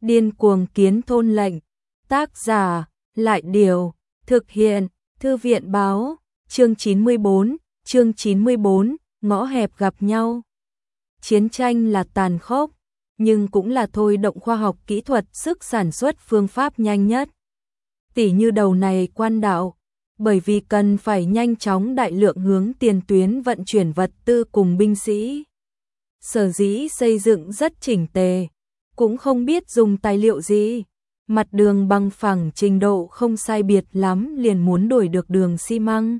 Điên cuồng kiến thôn lệnh. Tác giả, Lại Điều. Thực hiện, Thư viện báo. Chương 94, ngõ hẹp gặp nhau. Chiến tranh là tàn khốc, nhưng cũng là thôi động khoa học kỹ thuật, sức sản xuất phương pháp nhanh nhất. Tỉ như đầu này quan đạo, bởi vì cần phải nhanh chóng đại lượng hướng tiền tuyến vận chuyển vật tư cùng binh sĩ. Sở dĩ xây dựng rất chỉnh tề, cũng không biết dùng tài liệu gì. Mặt đường bằng phẳng trình độ không sai biệt lắm liền muốn đổi được đường xi măng.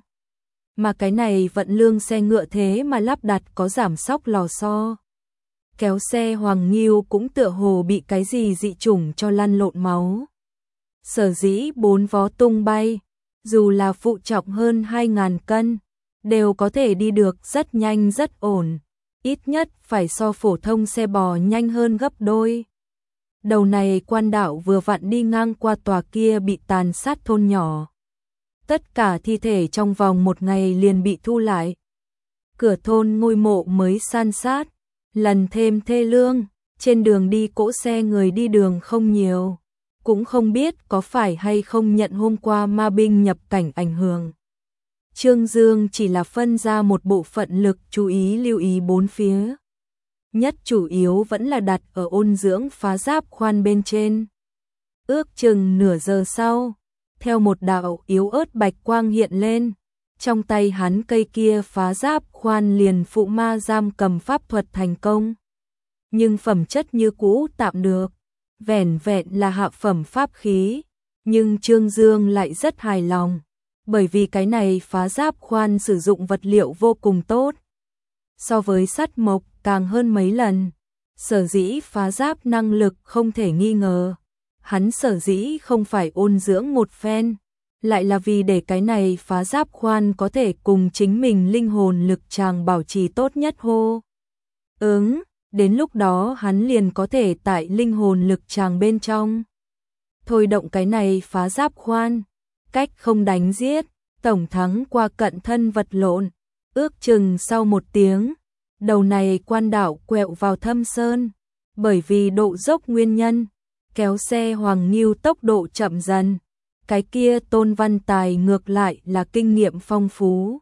Mà cái này vận lương xe ngựa thế mà lắp đặt có giảm xóc lò xo. Kéo xe Hoàng Nghiêu cũng tựa hồ bị cái gì dị chủng cho lăn lộn máu. Sở dĩ 4 vó tung bay, dù là phụ trọng hơn 2.000 cân, đều có thể đi được rất nhanh rất ổn, ít nhất phải so phổ thông xe bò nhanh hơn gấp đôi. Đầu này quan đạo vừa vặn đi ngang qua tòa kia bị tàn sát thôn nhỏ. Tất cả thi thể trong vòng 1 ngày liền bị thu lại. Cửa thôn ngôi mộ mới san sát, lần thêm thê lương, trên đường đi cỗ xe người đi đường không nhiều. Cũng không biết có phải hay không nhận hôm qua ma binh nhập cảnh ảnh hưởng. Trương Dương chỉ là phân ra một bộ phận lực chú ý lưu ý bốn phía. Nhất chủ yếu vẫn là đặt ở ôn dưỡng phá giáp khoan bên trên. Ước chừng nửa giờ sau, theo một đạo yếu ớt bạch quang hiện lên, trong tay hắn cây kia phá giáp khoan liền phụ ma giam cầm pháp thuật thành công. Nhưng phẩm chất như cũ tạm được, vẻn vẹn là hạ phẩm pháp khí, nhưng Trương Dương lại rất hài lòng, bởi vì cái này phá giáp khoan sử dụng vật liệu vô cùng tốt. So với sắt mộc càng hơn mấy lần, sở dĩ phá giáp năng lực không thể nghi ngờ. Hắn sở dĩ không phải ôn dưỡng một phen, lại là vì để cái này phá giáp khoan có thể cùng chính mình linh hồn lực tràng bảo trì tốt nhất hô. Đến lúc đó hắn liền có thể tại linh hồn lực tràng bên trong thôi động cái này phá giáp khoan, cách không đánh giết, tổng thắng qua cận thân vật lộn. Ước chừng sau 1 tiếng, đầu này quan đạo quẹo vào thâm sơn, bởi vì độ dốc nguyên nhân, kéo xe Hoàng Nghiêu tốc độ chậm dần. Cái kia Tôn Văn Tài ngược lại là kinh nghiệm phong phú.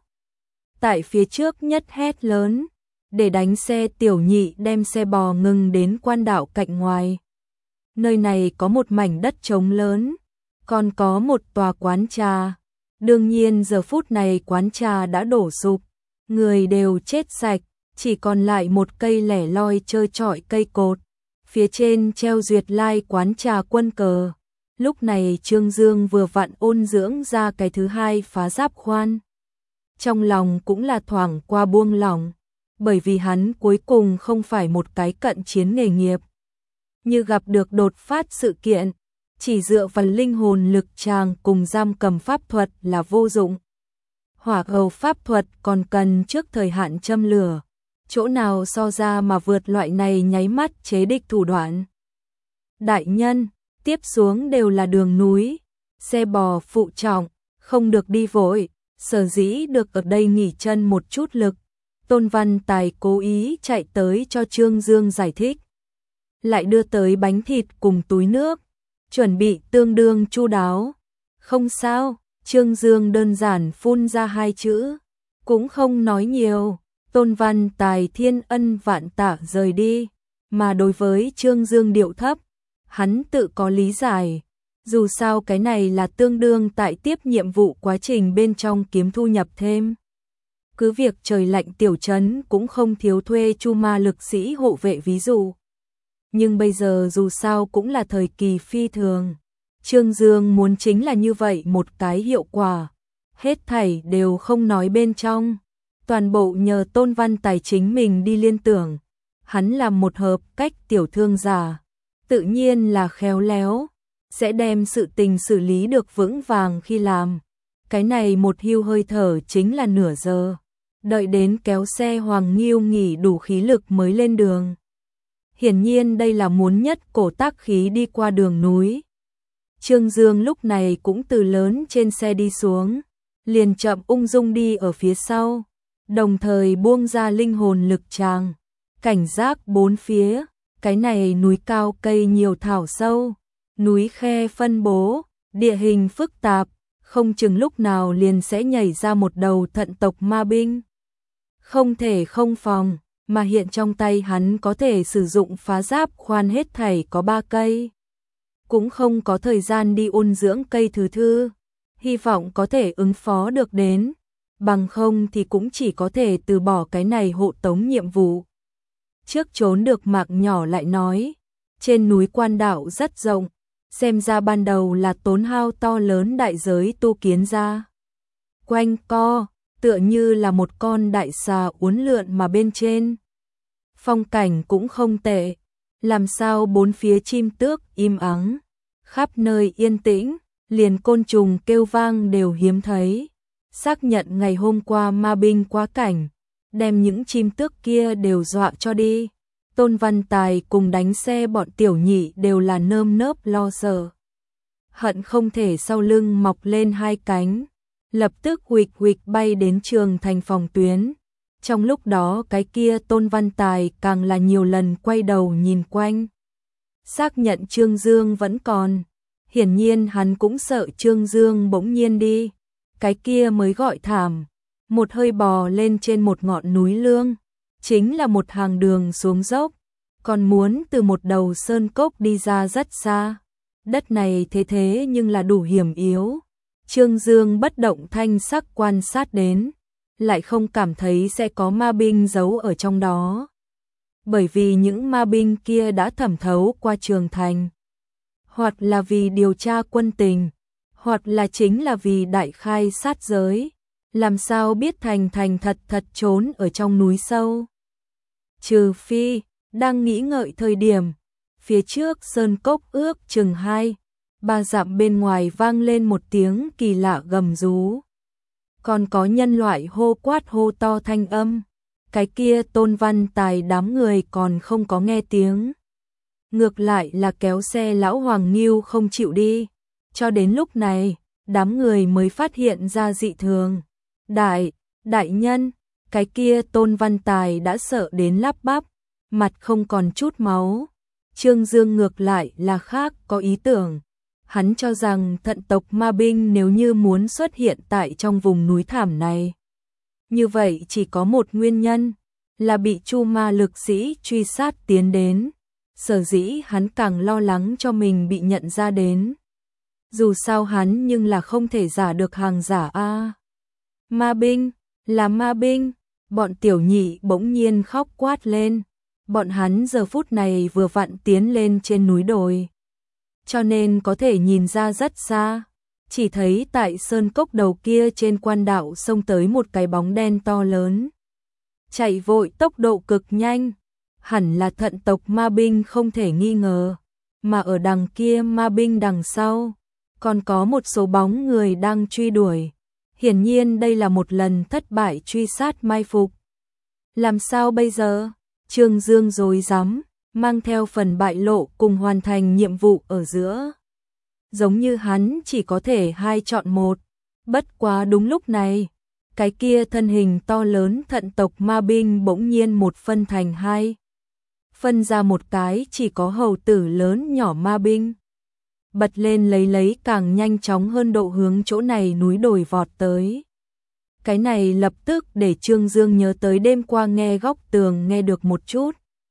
Tại phía trước nhất hét lớn, để đánh xe Tiểu Nhị đem xe bò ngừng đến quan đạo cạnh ngoài. Nơi này có một mảnh đất trống lớn, còn có một tòa quán trà. Đương nhiên giờ phút này quán trà đã đổ sụp, người đều chết sạch, chỉ còn lại một cây lẻ loi trơ trọi cây cột. Phía trên treo duyệt lai quán trà quân cờ. Lúc này Trương Dương vừa vặn ôn dưỡng ra cái thứ 2 phá giáp khoan. Trong lòng cũng là thoảng qua buông lỏng, bởi vì hắn cuối cùng không phải một cái cận chiến nghề nghiệp. Như gặp được đột phát sự kiện, chỉ dựa vào linh hồn lực tràng cùng giam cầm pháp thuật là vô dụng. Hỏa hầu pháp thuật còn cần trước thời hạn châm lửa. Chỗ nào so ra mà vượt loại này nháy mắt chế địch thủ đoạn. Đại nhân, tiếp xuống đều là đường núi, xe bò phụ trọng, không được đi vội, sở dĩ được ở đây nghỉ chân một chút lực. Tôn Văn Tài cố ý chạy tới cho Trương Dương giải thích. Lại đưa tới bánh thịt cùng túi nước, chuẩn bị tương đương chu đáo. Không sao, Trương Dương đơn giản phun ra 2 chữ, cũng không nói nhiều. Tôn Văn Tài thiên ân vạn tạ rời đi, mà đối với Trương Dương điệu thấp, hắn tự có lý giải. Dù sao cái này là tương đương tại tiếp nhiệm vụ quá trình bên trong kiếm thu nhập thêm. Cứ việc trời lạnh tiểu trấn cũng không thiếu thuê chu ma lực sĩ hộ vệ ví dụ. Nhưng bây giờ dù sao cũng là thời kỳ phi thường. Trương Dương muốn chính là như vậy một cái hiệu quả. Hết thảy đều không nói bên trong. Toàn bộ nhờ Tôn Văn Tài chính mình đi liên tưởng. Hắn làm một hợp cách tiểu thương giả, tự nhiên là khéo léo, sẽ đem sự tình xử lý được vững vàng khi làm. Cái này một hưu hơi thở chính là nửa giờ, đợi đến kéo xe Hoàng Nghiêu nghỉ đủ khí lực mới lên đường. Hiển nhiên đây là muốn nhất cổ tác khí đi qua đường núi. Trương Dương lúc này cũng từ lớn trên xe đi xuống, liền chậm ung dung đi ở phía sau, đồng thời buông ra linh hồn lực tràng, cảnh giác bốn phía, Cái này núi cao cây nhiều thảo sâu, núi khe phân bố, địa hình phức tạp, không chừng lúc nào liền sẽ nhảy ra một đầu thận tộc ma binh. Không thể không phòng, mà hiện trong tay hắn có thể sử dụng phá giáp khoan hết thảy có 3 cây. Cũng không có thời gian đi ôn dưỡng cây thứ thư, hy vọng có thể ứng phó được đến, bằng không thì cũng chỉ có thể từ bỏ cái này hộ tống nhiệm vụ. Trước trốn được mạng nhỏ lại nói, trên núi Quan Đạo rất rộng, xem ra ban đầu là tốn hao to lớn đại giới tu kiến ra. Quanh co, tựa như là một con đại xà uốn lượn mà bên trên. Phong cảnh cũng không tệ, làm sao bốn phía chim tước im ắng, khắp nơi yên tĩnh, liền côn trùng kêu vang đều hiếm thấy. Xác nhận ngày hôm qua ma binh quá cảnh, đem những chim tước kia đều dọa cho đi. Tôn Văn Tài cùng đánh xe bọn tiểu nhị đều là nơm nớp lo sợ. Hận không thể sau lưng mọc lên 2 cánh, lập tức huỵch huỵch bay đến Trường Thành phòng tuyến. Trong lúc đó cái kia Tôn Văn Tài càng là nhiều lần quay đầu nhìn quanh. Xác nhận Trương Dương vẫn còn, hiển nhiên hắn cũng sợ Trương Dương bỗng nhiên đi. Cái kia mới gọi thảm, một hơi bò lên trên một ngọn núi lương, chính là một hàng đường xuống dốc, còn muốn từ một đầu sơn cốc đi ra rất xa. Đất này thế nhưng là đủ hiểm yếu. Trương Dương bất động thanh sắc quan sát đến, lại không cảm thấy sẽ có ma binh giấu ở trong đó. Bởi vì những ma binh kia đã thẩm thấu qua Trường Thành, hoặc là vì điều tra quân tình, hoặc là chính là vì đại khai sát giới, làm sao biết thành thật trốn ở trong núi sâu. Trừ phi, đang nghĩ ngợi thời điểm, phía trước sơn cốc ước chừng 2-3 dặm bên ngoài vang lên một tiếng kỳ lạ gầm rú. Còn có nhân loại hô quát hô to thanh âm, cái kia Tôn Văn Tài đám người còn không có nghe tiếng. Ngược lại là kéo xe lão Hoàng Nghiêu không chịu đi. Cho đến lúc này, đám người mới phát hiện ra dị thường. Đại nhân, cái kia Tôn Văn Tài đã sợ đến lắp bắp, mặt không còn chút máu. Trương Dương ngược lại là khác có ý tưởng. Hắn cho rằng thận tộc ma binh nếu như muốn xuất hiện tại trong vùng núi thảm này, như vậy chỉ có một nguyên nhân, là bị Chu ma lực sĩ truy sát tiến đến. Sở dĩ hắn càng lo lắng cho mình bị nhận ra đến. Dù sao hắn nhưng là không thể giả được hàng giả a. Ma binh, là ma binh, bọn tiểu nhị bỗng nhiên khóc quát lên. Bọn hắn giờ phút này vừa vặn tiến lên trên núi đồi, cho nên có thể nhìn ra rất xa. Chỉ thấy tại sơn cốc đầu kia trên Quan Đạo xông tới một cái bóng đen to lớn, chạy vội tốc độ cực nhanh, hẳn là thận tộc ma binh không thể nghi ngờ. Mà ở đằng kia ma binh đằng sau, còn có một số bóng người đang truy đuổi. Hiển nhiên đây là một lần thất bại truy sát mai phục. Làm sao bây giờ? Trương Dương rối rắm, mang theo phần bại lộ cùng hoàn thành nhiệm vụ ở giữa. Giống như hắn chỉ có thể 2 chọn 1. Bất quá đúng lúc này, cái kia thân hình to lớn thận tộc ma binh bỗng nhiên một phân thành 2. Phân ra một cái chỉ có hầu tử lớn nhỏ ma binh. Bật lên lấy càng nhanh chóng hơn độ hướng chỗ này núi đồi vọt tới. Cái này lập tức để Trương Dương nhớ tới đêm qua nghe góc tường nghe được một chút.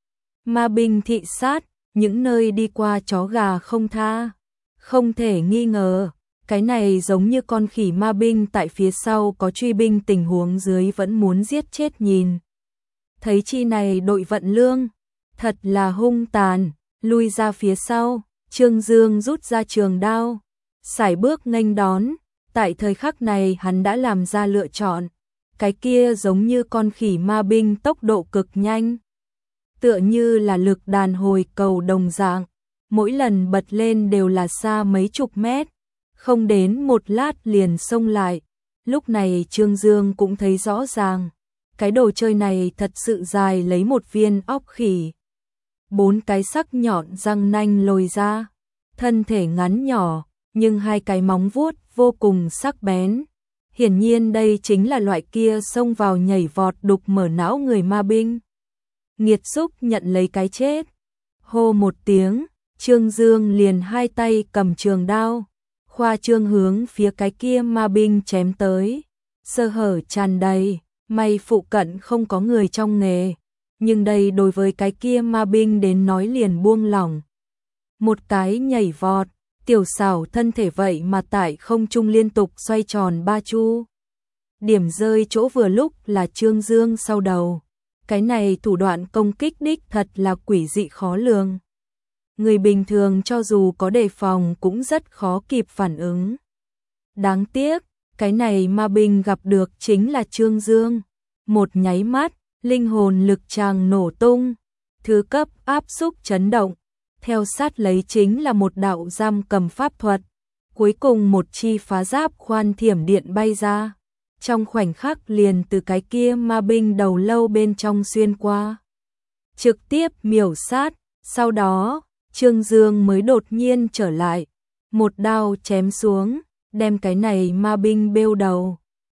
Ma binh thị sát, những nơi đi qua chó gà không tha. Không thể nghi ngờ, cái này giống như con khỉ ma binh tại phía sau có truy binh tình huống dưới vẫn muốn giết chết nhìn. Thấy chi này đội vận lương, thật là hung tàn, lui ra phía sau, Trương Dương rút ra trường đao, sải bước nghênh đón. Tại thời khắc này hắn đã làm ra lựa chọn, cái kia giống như con khỉ ma binh tốc độ cực nhanh, tựa như là lực đàn hồi cầu đồng dạng, mỗi lần bật lên đều là xa mấy chục mét, không đến một lát liền xông lại. Lúc này Trương Dương cũng thấy rõ ràng, cái đồ chơi này thật sự dài lấy một viên óc khỉ. 4 cái sắc nhọn răng nanh lồi ra, thân thể ngắn nhỏ, nhưng 2 cái móng vuốt vô cùng sắc bén. Hiển nhiên đây chính là loại kia xông vào nhảy vọt đục mở não người ma binh. Nghiệt xúc nhận lấy cái chết. Hô một tiếng, Trương Dương liền hai tay cầm trường đao, khoa trương hướng phía cái kia ma binh chém tới. Sơ hở tràn đầy, may phụ cận không có người trong nghề, nhưng đây đối với cái kia ma binh đến nói liền buông lỏng. Một cái nhảy vọt, tiểu xảo thân thể vậy mà tại không trung liên tục xoay tròn ba chu. Điểm rơi chỗ vừa lúc là Trương Dương sau đầu. Cái này thủ đoạn công kích đích thật là quỷ dị khó lường. Người bình thường cho dù có đề phòng cũng rất khó kịp phản ứng. Đáng tiếc, cái này ma binh gặp được chính là Trương Dương. Một nháy mắt, linh hồn lực tràng nổ tung, thứ cấp áp xúc chấn động, theo sát lấy chính là một đạo giam cầm pháp thuật. Cuối cùng một chi phá giáp khoan thiểm điện bay ra, trong khoảnh khắc liền từ cái kia ma binh đầu lâu bên trong xuyên qua. Trực tiếp miểu sát, sau đó, Trương Dương mới đột nhiên trở lại, một đao chém xuống, đem cái này ma binh bêu đầu.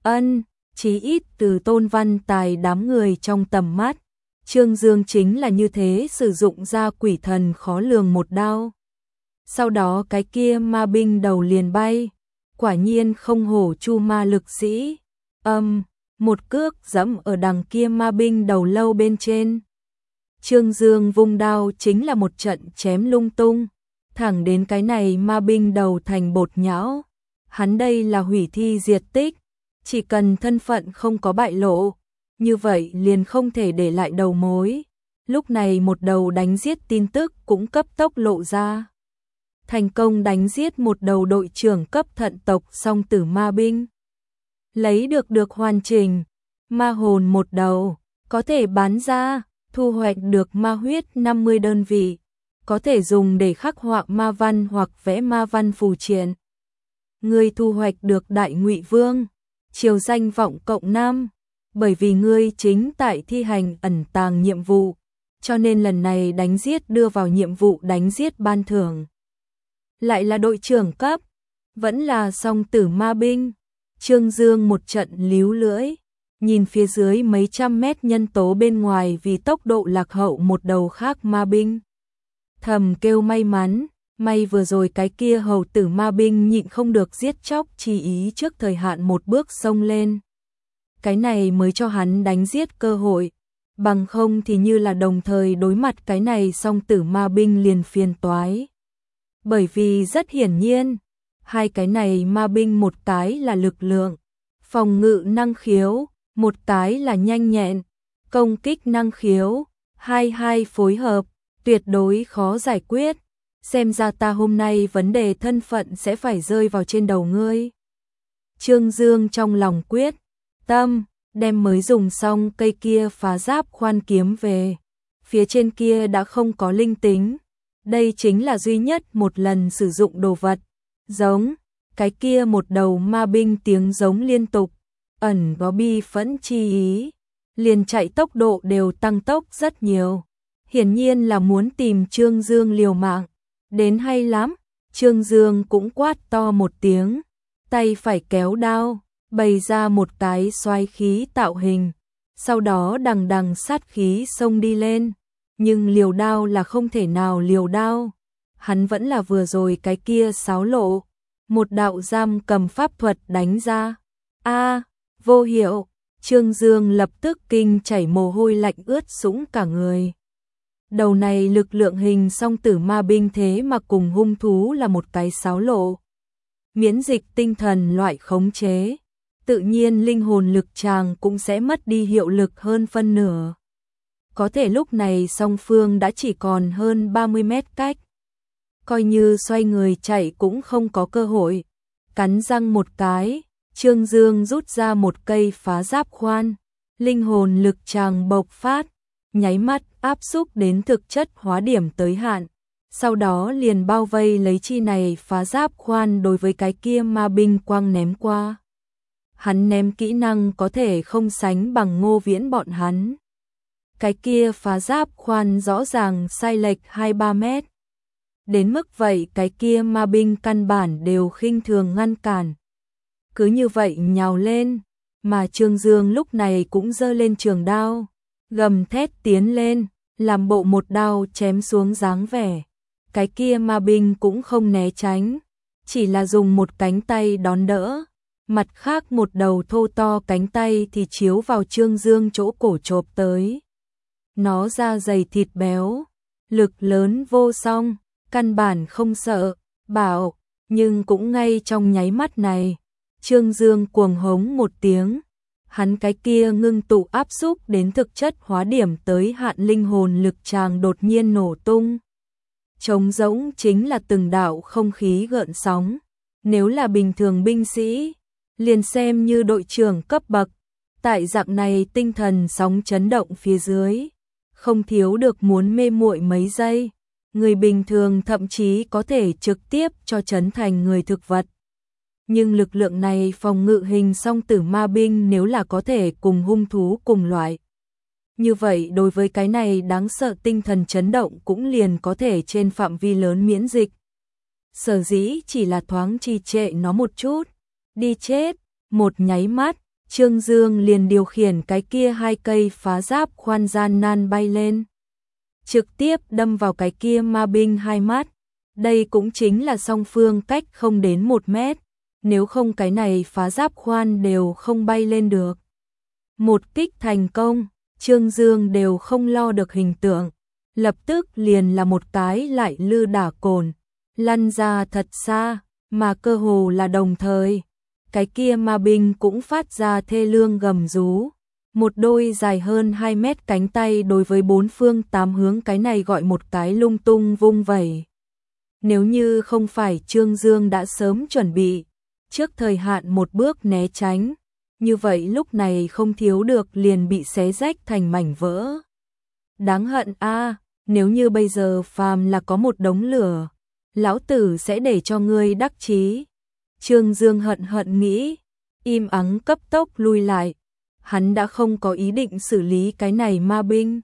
Chí ít từ Tôn Văn Tài đám người trong tầm mắt, Trương Dương chính là như thế sử dụng ra quỷ thần khó lường một đao. Sau đó cái kia ma binh đầu liền bay, quả nhiên không hổ Chu ma lực sĩ. Một cước giẫm ở đằng kia ma binh đầu lâu bên trên. Trương Dương vung đao chính là một trận chém lung tung, thẳng đến cái này ma binh đầu thành bột nhão. Hắn đây là hủy thi diệt tích, chỉ cần thân phận không có bại lộ, như vậy liền không thể để lại đầu mối. Lúc này một đầu đánh giết tin tức cũng cấp tốc lộ ra. Thành công đánh giết một đầu đội trưởng cấp thận tộc song tử ma binh. Lấy được hoàn chỉnh, ma hồn một đầu, có thể bán ra, thu hoạch được ma huyết 50 đơn vị, có thể dùng để khắc họa ma văn hoặc vẽ ma văn phù triện. Ngươi thu hoạch được Đại Ngụy Vương, triều danh vọng cộng 5, bởi vì ngươi chính tại thi hành ẩn tàng nhiệm vụ, cho nên lần này đánh giết đưa vào nhiệm vụ đánh giết ban thưởng. Lại là đội trưởng cấp, vẫn là song tử ma binh. Trương Dương một trận líu lưỡi, nhìn phía dưới mấy trăm mét nhân tố bên ngoài vì tốc độ lạc hậu một đầu khác ma binh. Thầm kêu may mắn, may vừa rồi cái kia hầu tử ma binh nhịn không được giết chóc chi ý trước thời hạn một bước xông lên. Cái này mới cho hắn đánh giết cơ hội, bằng không thì như là đồng thời đối mặt cái này song tử ma binh liền phiền toái. Bởi vì rất hiển nhiên, hai cái này ma binh một cái là lực lượng, phòng ngự năng khiếu, một cái là nhanh nhẹn, công kích năng khiếu, hai phối hợp, tuyệt đối khó giải quyết. Xem ra ta hôm nay vấn đề thân phận sẽ phải rơi vào trên đầu ngươi. Trương Dương trong lòng quyết tâm, đem mới dùng xong cây kia phá giáp khoan kiếm về. Phía trên kia đã không có linh tính. Đây chính là duy nhất một lần sử dụng đồ vật. Giống, cái kia một đầu ma binh tiếng giống liên tục, ẩn có bi phẫn chi ý, liền chạy tốc độ đều tăng tốc rất nhiều. Hiển nhiên là muốn tìm Trương Dương liều mạng. Đến hay lắm, Trương Dương cũng quát to một tiếng, tay phải kéo đao, bày ra một cái xoái khí tạo hình, sau đó đằng đằng sát khí xông đi lên. Nhưng liều đao là không thể nào liều đao, hắn vẫn là vừa rồi cái kia xáo lộ, một đạo giam cầm pháp thuật đánh ra. Vô hiệu, Trương Dương lập tức kinh chảy mồ hôi lạnh ướt sũng cả người. Đầu này lực lượng hình song tử ma binh thế mà cùng hung thú là một cái xáo lộ. Miễn dịch tinh thần loại khống chế, tự nhiên linh hồn lực chàng cũng sẽ mất đi hiệu lực hơn phân nửa. Có thể lúc này song phương đã chỉ còn hơn 30 mét cách. Coi như xoay người chạy cũng không có cơ hội. Cắn răng một cái, Trương Dương rút ra một cây phá giáp khoan. Linh hồn lực chàng bộc phát, nháy mắt áp xúc đến thực chất hóa điểm tới hạn. Sau đó liền bao vây lấy chi này phá giáp khoan đối với cái kia ma binh quang ném qua. Hắn ném kỹ năng có thể không sánh bằng Ngô Viễn bọn hắn. Cái kia phá giáp khoan rõ ràng sai lệch 2-3 mét. Đến mức vậy cái kia ma binh căn bản đều khinh thường ngăn cản. Cứ như vậy nhào lên, mà Trương Dương lúc này cũng giơ lên trường đao, gầm thét tiến lên, làm bộ một đao chém xuống dáng vẻ. Cái kia ma binh cũng không né tránh, chỉ là dùng một cánh tay đón đỡ, mặt khác một đầu thô to cánh tay thì chiếu vào Trương Dương chỗ cổ chộp tới. Nó da dày thịt béo, lực lớn vô song, căn bản không sợ, bảo, nhưng cũng ngay trong nháy mắt này, Trương Dương cuồng hống một tiếng, hắn cái kia ngưng tụ áp xúc đến thực chất hóa điểm tới hạn linh hồn lực tràng đột nhiên nổ tung. Trống rỗng chính là từng đạo không khí gợn sóng, nếu là bình thường binh sĩ, liền xem như đội trưởng cấp bậc, tại dạng này tinh thần sóng chấn động phía dưới, không thiếu được muốn mê muội mấy giây, người bình thường thậm chí có thể trực tiếp cho chấn thành người thực vật. Nhưng lực lượng này phòng ngự hình song tử ma binh nếu là có thể cùng hung thú cùng loại. Như vậy đối với cái này đáng sợ tinh thần chấn động cũng liền có thể trên phạm vi lớn miễn dịch. Sở dĩ chỉ là thoáng trì trệ nó một chút, đi chết, một nháy mắt, Trương Dương liền điều khiển cái kia hai cây phá giáp khoan gian nan bay lên. Trực tiếp đâm vào cái kia ma binh hai mắt, đây cũng chính là song phương cách không đến 1 mét, nếu không cái này phá giáp khoan đều không bay lên được. Một kích thành công, Trương Dương đều không lo được hình tượng, lập tức liền là một cái lại lư đả cồn, lăn ra thật xa, mà cơ hồ là đồng thời. Cái kia ma binh cũng phát ra thê lương gầm rú, một đôi dài hơn 2 mét cánh tay đối với 4 phương 8 hướng cái này gọi một cái lung tung vung vẩy. Nếu như không phải Trương Dương đã sớm chuẩn bị, trước thời hạn một bước né tránh, như vậy lúc này không thiếu được liền bị xé rách thành mảnh vỡ. Đáng hận a, nếu như bây giờ phàm là có một đống lửa, lão tử sẽ để cho ngươi đắc chí. Trương Dương hận hận nghĩ, im ắng cấp tốc lui lại, hắn đã không có ý định xử lý cái này ma binh.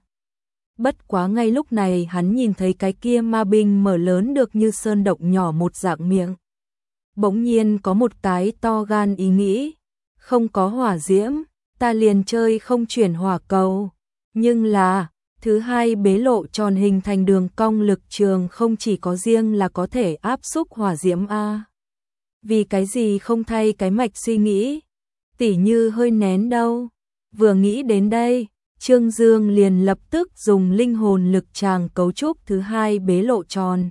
Bất quá ngay lúc này hắn nhìn thấy cái kia ma binh mở lớn được như sơn động nhỏ một dạng miệng. Bỗng nhiên có một cái to gan ý nghĩ, không có hỏa diễm, ta liền chơi không chuyển hỏa cầu. Nhưng là, thứ hai bế lộ tròn hình thành đường cong lực trường không chỉ có riêng là có thể áp xúc hỏa diễm a. Vì cái gì không thay cái mạch suy nghĩ, tỉ như hơi nén đâu. Vừa nghĩ đến đây, Trương Dương liền lập tức dùng linh hồn lực tràng cấu trúc thứ hai bế lộ tròn.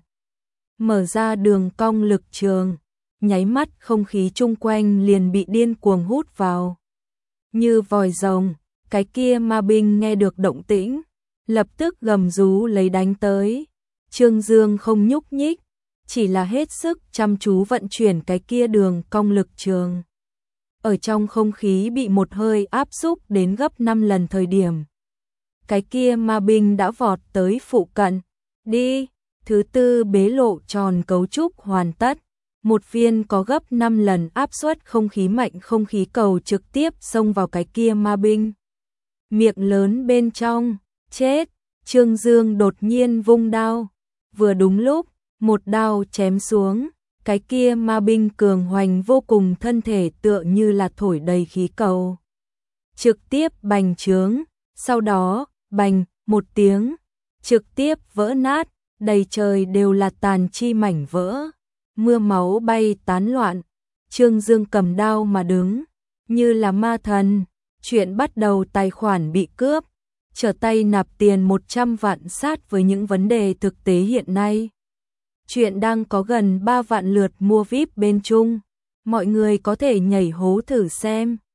Mở ra đường cong lực trường, nháy mắt không khí chung quanh liền bị điên cuồng hút vào. Như vòi rồng, cái kia ma binh nghe được động tĩnh, lập tức gầm rú lấy đánh tới. Trương Dương không nhúc nhích, chỉ là hết sức chăm chú vận chuyển cái kia đường cong lực trường. Ở trong không khí bị một hơi áp xúc đến gấp 5 lần thời điểm. Cái kia ma binh đã vọt tới phụ cận. Đi, thứ tư bế lộ tròn cấu trúc hoàn tất. Một viên có gấp 5 lần áp suất không khí mạnh không khí cầu trực tiếp xông vào cái kia ma binh. Miệng lớn bên trong, chết, Trương Dương đột nhiên vung đao. Vừa đúng lúc, một đao chém xuống, cái kia ma binh cường hoành vô cùng thân thể tựa như là thổi đầy khí cầu. Trực tiếp bành trướng, sau đó, bành, một tiếng, trực tiếp vỡ nát, đầy trời đều là tàn chi mảnh vỡ. Mưa máu bay tán loạn, Trương Dương cầm đao mà đứng, như là ma thần, chuyện bắt đầu tài khoản bị cướp, trở tay nạp tiền 100 vạn sát với những vấn đề thực tế hiện nay. Chuyện đang có gần 3 vạn lượt mua VIP bên Trung, mọi người có thể nhảy hố thử xem.